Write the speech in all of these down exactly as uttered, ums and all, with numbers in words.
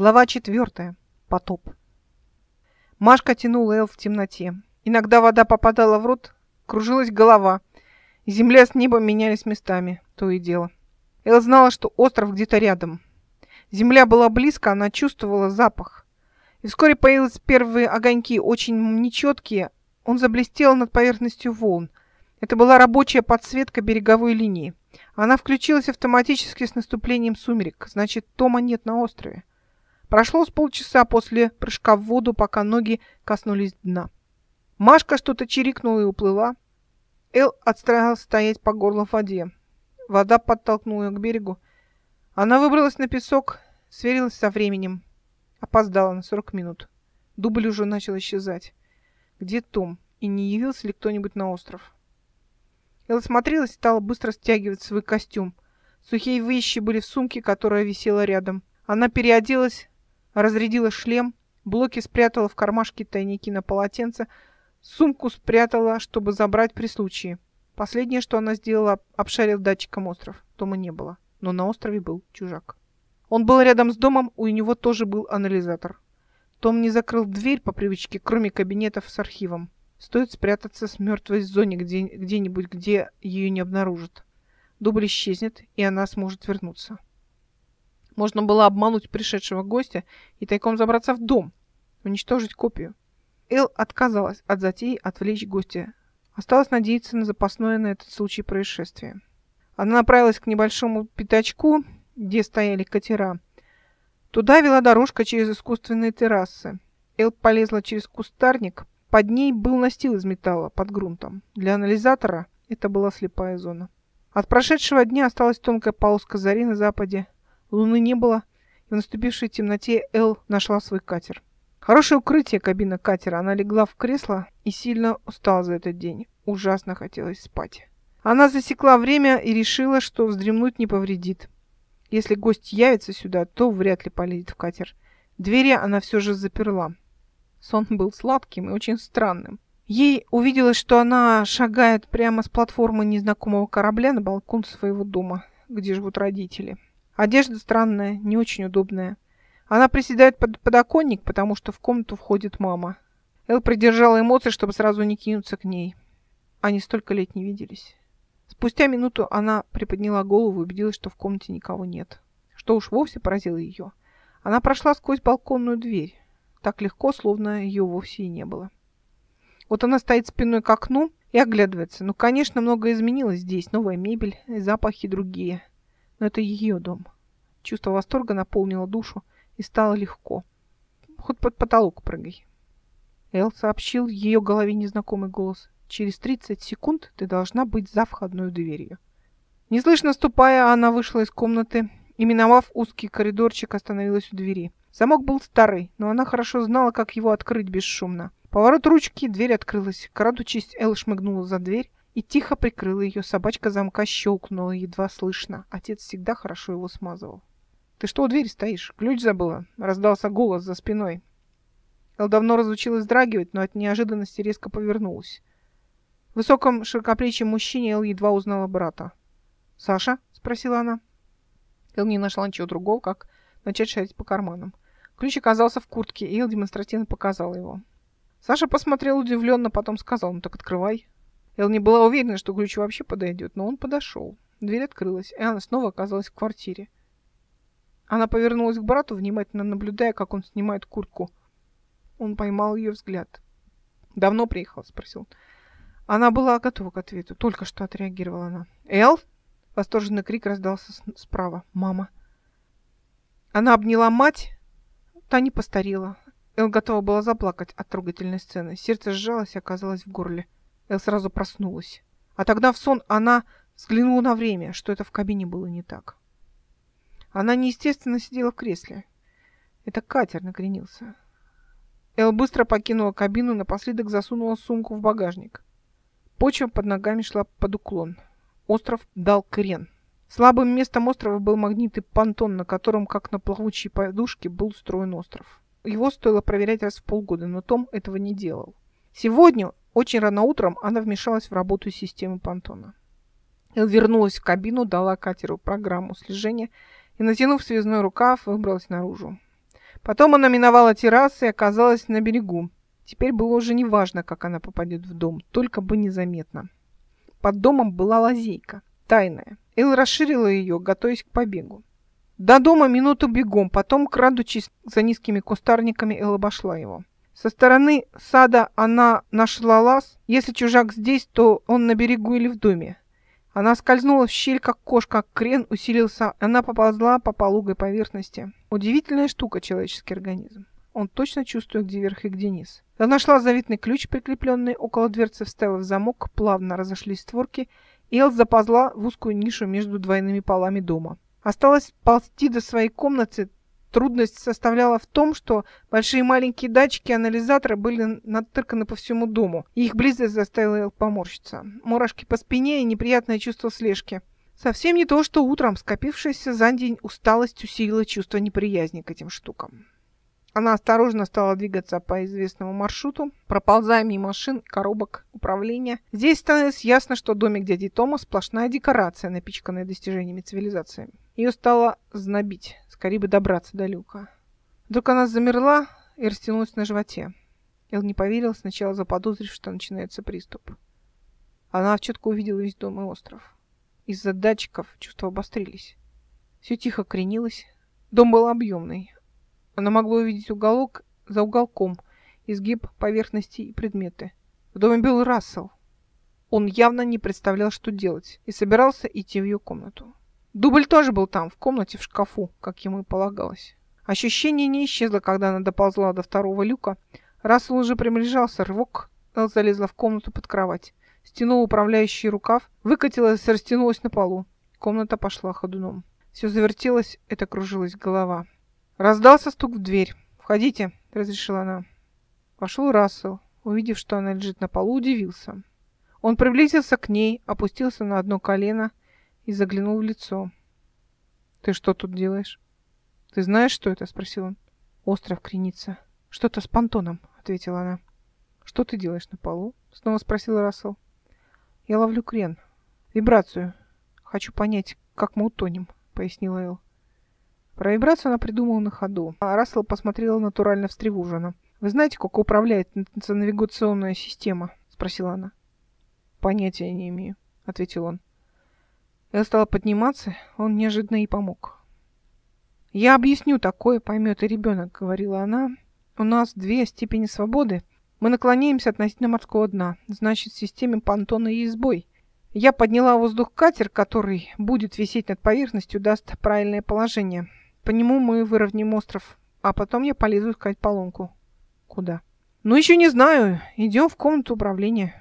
Глава четвертая. Потоп. Машка тянула Эл в темноте. Иногда вода попадала в рот, кружилась голова, и земля с небом менялись местами, то и дело. Эл знала, что остров где-то рядом. Земля была близко, она чувствовала запах. И вскоре появились первые огоньки, очень нечеткие. Он заблестел над поверхностью волн. Это была рабочая подсветка береговой линии. Она включилась автоматически с наступлением сумерек. Значит, Тома нет на острове. Прошло с полчаса после прыжка в воду, пока ноги коснулись дна. Машка что-то чирикнула и уплыла. Эл отстраивалась стоять по горло в воде. Вода подтолкнула ее к берегу. Она выбралась на песок, сверилась со временем. Опоздала на сорок минут. Дубль уже начал исчезать. Где Том? И не явился ли кто-нибудь на остров? Эл смотрелась и стала быстро стягивать свой костюм. Сухие вещи были в сумке, которая висела рядом. Она переоделась, разрядила шлем, блоки спрятала в кармашки тайники на полотенце, сумку спрятала, чтобы забрать при случае. Последнее, что она сделала, обшарив датчиком остров. Тома не было, но на острове был чужак. Он был рядом с домом, у него тоже был анализатор. Том не закрыл дверь по привычке, кроме кабинетов с архивом. Стоит спрятаться с мертвой в зоне где, где-нибудь, где ее не обнаружат. Дубль исчезнет, и она сможет вернуться. Можно было обмануть пришедшего гостя и тайком забраться в дом, уничтожить копию. Эл отказалась от затеи отвлечь гостя. Осталось надеяться на запасное на этот случай происшествие. Она направилась к небольшому пятачку, где стояли катера. Туда вела дорожка через искусственные террасы. Эл полезла через кустарник. Под ней был настил из металла под грунтом. Для анализатора это была слепая зона. От прошедшего дня осталась тонкая полоска зари на западе. Луны не было, и в наступившей темноте Эл нашла свой катер. Хорошее укрытие, кабина катера. Она легла в кресло и сильно устала за этот день. Ужасно хотелось спать. Она засекла время и решила, что вздремнуть не повредит. Если гость явится сюда, то вряд ли полезет в катер. Двери она все же заперла. Сон был сладким и очень странным. Ей увиделось, что она шагает прямо с платформы незнакомого корабля на балкон своего дома, где живут родители. Одежда странная, не очень удобная. Она приседает под подоконник, потому что в комнату входит мама. Эл придержала эмоции, чтобы сразу не кинуться к ней. Они столько лет не виделись. Спустя минуту она приподняла голову и убедилась, что в комнате никого нет. Что уж вовсе поразило ее. Она прошла сквозь балконную дверь. Так легко, словно ее вовсе и не было. Вот она стоит спиной к окну и оглядывается. Ну, конечно, многое изменилось здесь. Новая мебель, запахи другие. Но это ее дом. Чувство восторга наполнило душу, и стало легко. Хоть под потолок прыгай. Эл сообщил ее голове незнакомый голос. Через тридцать секунд ты должна быть за входной дверью. Неслышно ступая, она вышла из комнаты и, миновав узкий коридорчик, остановилась у двери. Замок был старый, но она хорошо знала, как его открыть бесшумно. Поворот ручки, дверь открылась. Крадучись, Эл шмыгнула за дверь и тихо прикрыла ее. Собачка замка щелкнула, едва слышно. Отец всегда хорошо его смазывал. «Ты что у двери стоишь? Ключ забыла?» — раздался голос за спиной. Эл давно разучилась вздрагивать, но от неожиданности резко повернулась. В высоком широкоплечьем мужчине Эл едва узнала брата. «Саша?» — спросила она. Эл не нашла ничего другого, как начать шарить по карманам. Ключ оказался в куртке, и Эл демонстративно показала его. Саша посмотрел удивленно, потом сказал: «Ну так открывай». Эл не была уверена, что ключ вообще подойдет, но он подошел. Дверь открылась, и она снова оказалась в квартире. Она повернулась к брату, внимательно наблюдая, как он снимает куртку. Он поймал ее взгляд. «Давно приехал?» — спросил. Она была готова к ответу. Только что отреагировала она. «Эл?» — восторженный крик раздался справа. «Мама!» Она обняла мать. Та не постарела. Эл готова была заплакать от трогательной сцены. Сердце сжалось и оказалось в горле. Эл сразу проснулась. А тогда в сон она взглянула на время, что это в кабине было не так. Она неестественно сидела в кресле. Это катер накренился. Эл быстро покинула кабину и напоследок засунула сумку в багажник. Почва под ногами шла под уклон. Остров дал крен. Слабым местом острова был магнитный понтон, на котором, как на плавучей подушке, был устроен остров. Его стоило проверять раз в полгода, но Том этого не делал. Сегодня, очень рано утром, она вмешалась в работу системы понтона. Эл вернулась в кабину, дала катеру программу слежения и, натянув связной рукав, выбралась наружу. Потом она миновала террасы и оказалась на берегу. Теперь было уже не важно, как она попадет в дом, только бы незаметно. Под домом была лазейка, тайная. Эл расширила ее, готовясь к побегу. До дома минуту бегом, потом, крадучись за низкими кустарниками, Эл обошла его. Со стороны сада она нашла лаз. Если чужак здесь, то он на берегу или в доме. Она скользнула в щель, как кошка, крен усилился, она поползла по пологой поверхности. Удивительная штука человеческий организм. Он точно чувствует, где верх и где низ. Она нашла заветный ключ, прикрепленный около дверцы, вставила в замок, плавно разошлись створки, и Эл заползла в узкую нишу между двойными полами дома. Осталось ползти до своей комнаты. Трудность составляла в том, что большие и маленькие датчики анализатора были натырканы по всему дому, и их близость заставила Эл поморщиться. Мурашки по спине и неприятное чувство слежки. Совсем не то, что утром скопившаяся за день усталость усилила чувство неприязни к этим штукам. Она осторожно стала двигаться по известному маршруту, проползая мимо машин и коробок управления. Здесь становилось ясно, что домик дяди Тома сплошная декорация, напичканная достижениями цивилизации. Ее стало знобить, скорее бы добраться до люка. Вдруг она замерла и растянулась на животе. Эл не поверил, сначала заподозрив, что начинается приступ. Она четко увидела весь дом и остров. Из-за датчиков чувства обострились. Все тихо кренилось. Дом был объемный. Она могла увидеть уголок за уголком, изгиб поверхности и предметы. В доме был Рассел. Он явно не представлял, что делать, и собирался идти в ее комнату. Дубль тоже был там, в комнате, в шкафу, как ему и полагалось. Ощущение не исчезло, когда она доползла до второго люка. Рассел уже приближался, рывок. Эл залезла в комнату под кровать, стянула управляющий рукав, выкатилась и растянулась на полу. Комната пошла ходуном. Все завертелось, это кружилась голова. Раздался стук в дверь. «Входите», — разрешила она. Вошел Рассел. Увидев, что она лежит на полу, удивился. Он приблизился к ней, опустился на одно колено и заглянул в лицо. «Ты что тут делаешь?» «Ты знаешь, что это?» — спросил он. «Остров кренится. Что-то с понтоном», — ответила она. «Что ты делаешь на полу?» — снова спросил Рассел. «Я ловлю крен. Вибрацию. Хочу понять, как мы утонем», — пояснила Эл. Про вибрацию она придумала на ходу, а Рассел посмотрела натурально встревоженно. «Вы знаете, как управляет навигационная система?» — спросила она. «Понятия не имею», — ответил он. Эл стала подниматься, он неожиданно ей помог. «Я объясню такое, поймет и ребенок», — говорила она. «У нас две степени свободы. Мы наклоняемся относительно морского дна. Значит, в системе понтона есть сбой. Я подняла в воздух катер, который будет висеть над поверхностью, даст правильное положение. По нему мы выровняем остров, а потом я полезу искать поломку». «Куда?» «Ну, еще не знаю. Идем в комнату управления».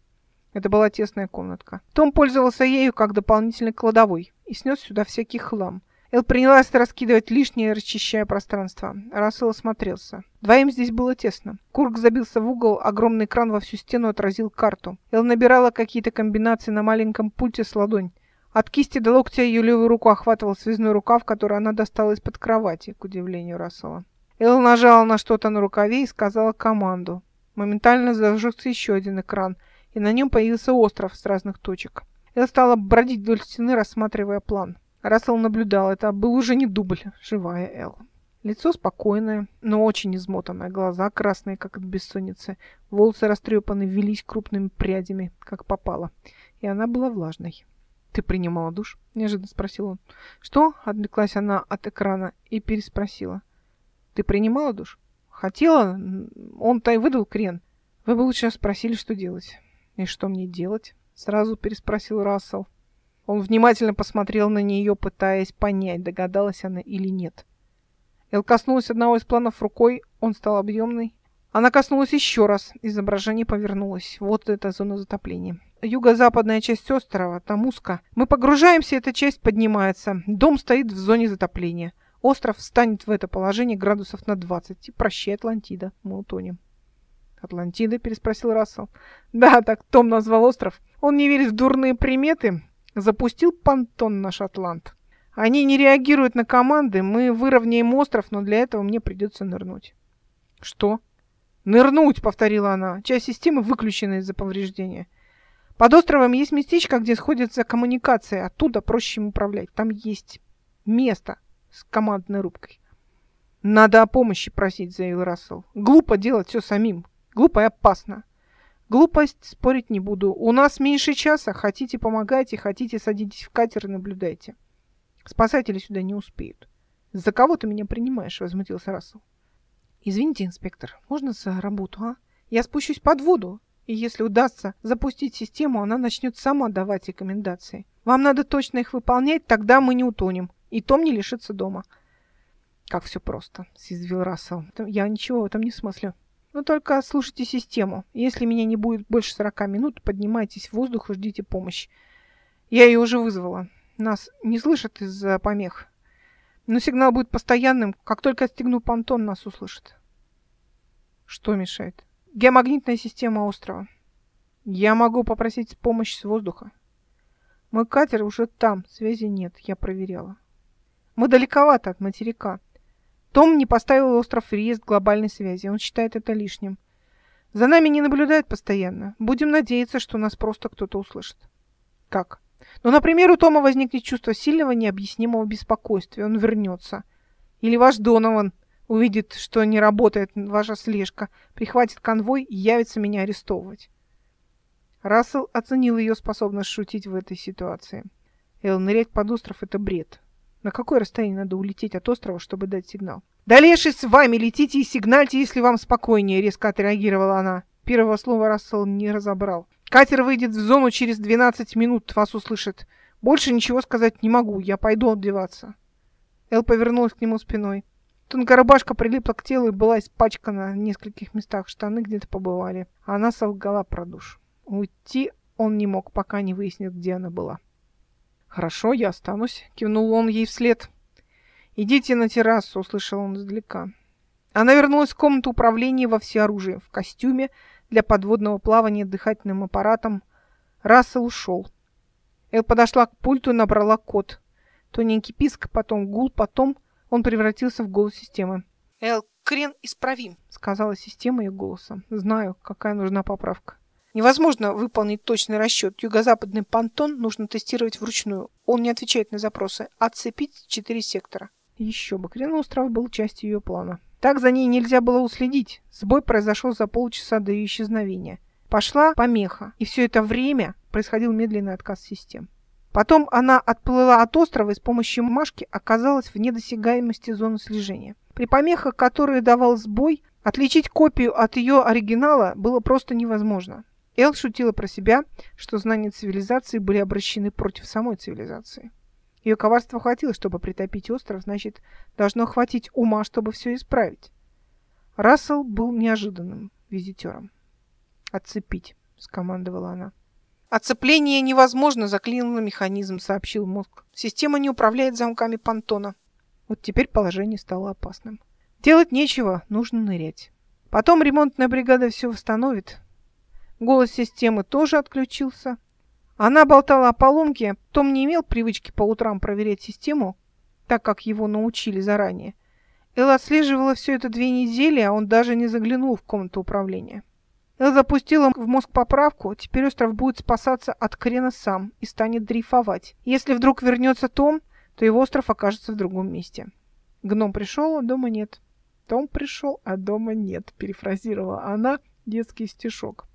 Это была тесная комнатка. Том пользовался ею как дополнительной кладовой и снес сюда всякий хлам. Эл принялась раскидывать лишнее, расчищая пространство. Рассел осмотрелся. Двоим здесь было тесно. Курк забился в угол, огромный экран во всю стену отразил карту. Эл набирала какие-то комбинации на маленьком пульте с ладонь. От кисти до локтя ее левую руку охватывал связной рукав, который она достала из-под кровати, к удивлению Рассела. Эл нажала на что-то на рукаве и сказала команду. Моментально зажегся еще один экран, и на нем появился остров с разных точек. Эл стала бродить вдоль стены, рассматривая план. Рассел наблюдал. Это был уже не дубль, живая Эл. Лицо спокойное, но очень измотанное, глаза красные, как от бессонницы, волосы растрепаны, велись крупными прядями, как попало, и она была влажной. «Ты принимала душ?» – неожиданно спросил он. «Что?» – отвлеклась она от экрана и переспросила. «Ты принимала душ?» «Хотела. Он-то и выдал крен. Вы бы лучше спросили, что делать». «И что мне делать?» – сразу переспросил Рассел. Он внимательно посмотрел на нее, пытаясь понять, догадалась она или нет. Эл коснулась одного из планов рукой, он стал объемный. Она коснулась еще раз, изображение повернулось. Вот эта зона затопления. Юго-западная часть острова, там узко. Мы погружаемся, эта часть поднимается. Дом стоит в зоне затопления. Остров встанет в это положение градусов на двадцать. И прощай, Атлантида, мы утонем. «Атлантида?» – переспросил Рассел. «Да, так Том назвал остров. Он не верит в дурные приметы. Запустил понтон наш Атлант. Они не реагируют на команды. Мы выровняем остров, но для этого мне придется нырнуть». «Что?» «Нырнуть», — повторила она. «Часть системы выключена из-за повреждения. Под островом есть местечко, где сходятся коммуникации. Оттуда проще им управлять. Там есть место с командной рубкой». «Надо о помощи просить», — заявил Рассел. «Глупо делать все самим. Глупо и опасно. Глупость спорить не буду. У нас меньше часа. Хотите, помогайте, хотите, садитесь в катер и наблюдайте. Спасатели сюда не успеют». «За кого ты меня принимаешь?» — возмутился Рассел. «Извините, инспектор, можно за работу, а? Я спущусь под воду, и если удастся запустить систему, она начнет сама давать рекомендации. Вам надо точно их выполнять, тогда мы не утонем, и Том не лишится дома». «Как все просто», — съязвил Рассел. «Я ничего в этом не смыслю. Но только слушайте систему. Если меня не будет больше сорока минут, поднимайтесь в воздух и ждите помощи. Я ее уже вызвала. Нас не слышат из-за помех. Но сигнал будет постоянным. Как только отстегну понтон, нас услышат». «Что мешает?» «Геомагнитная система острова. Я могу попросить помощи с воздуха. Мой катер уже там, связи нет, я проверяла. Мы далековато от материка. Том не поставил остров в реестр глобальной связи. Он считает это лишним. За нами не наблюдают постоянно. Будем надеяться, что нас просто кто-то услышит». «Как?» «Ну, например, у Тома возникнет чувство сильного необъяснимого беспокойствия. Он вернется. Или ваш Донован увидит, что не работает ваша слежка, прихватит конвой и явится меня арестовывать». Рассел оценил ее способность шутить в этой ситуации. «Эл, нырять под остров — это бред. На какое расстояние надо улететь от острова, чтобы дать сигнал?» «Да леший с вами, летите и сигнальте, если вам спокойнее», — резко отреагировала она. Первого слова Рассел не разобрал. «Катер выйдет в зону через двенадцать минут, вас услышит. Больше ничего сказать не могу, я пойду отбиваться». Эл повернулась к нему спиной. Тонкая рубашка прилипла к телу и была испачкана в нескольких местах, штаны где-то побывали. А она солгала про душ. Уйти он не мог, пока не выяснит, где она была. «Хорошо, я останусь», — кивнул он ей вслед. «Идите на террасу», — услышал он издалека. Она вернулась в комнату управления во всеоружии, в костюме для подводного плавания дыхательным аппаратом. Рассел ушел. Эл подошла к пульту и набрала код. Тоненький писк, потом гул, потом он превратился в голос системы. «Эл, крен исправим», — сказала система ее голосом. «Знаю, какая нужна поправка. Невозможно выполнить точный расчет. Юго-западный понтон нужно тестировать вручную. Он не отвечает на запросы. Отцепить четыре сектора». Еще бы, Крен-остров был частью ее плана. Так за ней нельзя было уследить. Сбой произошел за полчаса до ее исчезновения. Пошла помеха, и все это время происходил медленный отказ систем. Потом она отплыла от острова и с помощью Машки оказалась в недосягаемости зоны слежения. При помехах, которые давал сбой, отличить копию от ее оригинала было просто невозможно. Эл шутила про себя, что знания цивилизации были обращены против самой цивилизации. Ее коварства хватило, чтобы притопить остров, значит, должно хватить ума, чтобы все исправить. Рассел был неожиданным визитером. «Отцепить», — скомандовала она. «Отцепление невозможно», — заклинил механизм, сообщил мозг. «Система не управляет замками понтона». Вот теперь положение стало опасным. Делать нечего, нужно нырять. Потом ремонтная бригада все восстановит. Голос системы тоже отключился. Она болтала о поломке. Том не имел привычки по утрам проверять систему, так как его научили заранее. Эл отслеживала все это две недели, а он даже не заглянул в комнату управления. Эл запустила в мозг поправку. Теперь остров будет спасаться от крена сам и станет дрейфовать. Если вдруг вернется Том, то его остров окажется в другом месте. Гном пришел, а дома нет. Том пришел, а дома нет, перефразировала она детский стишок.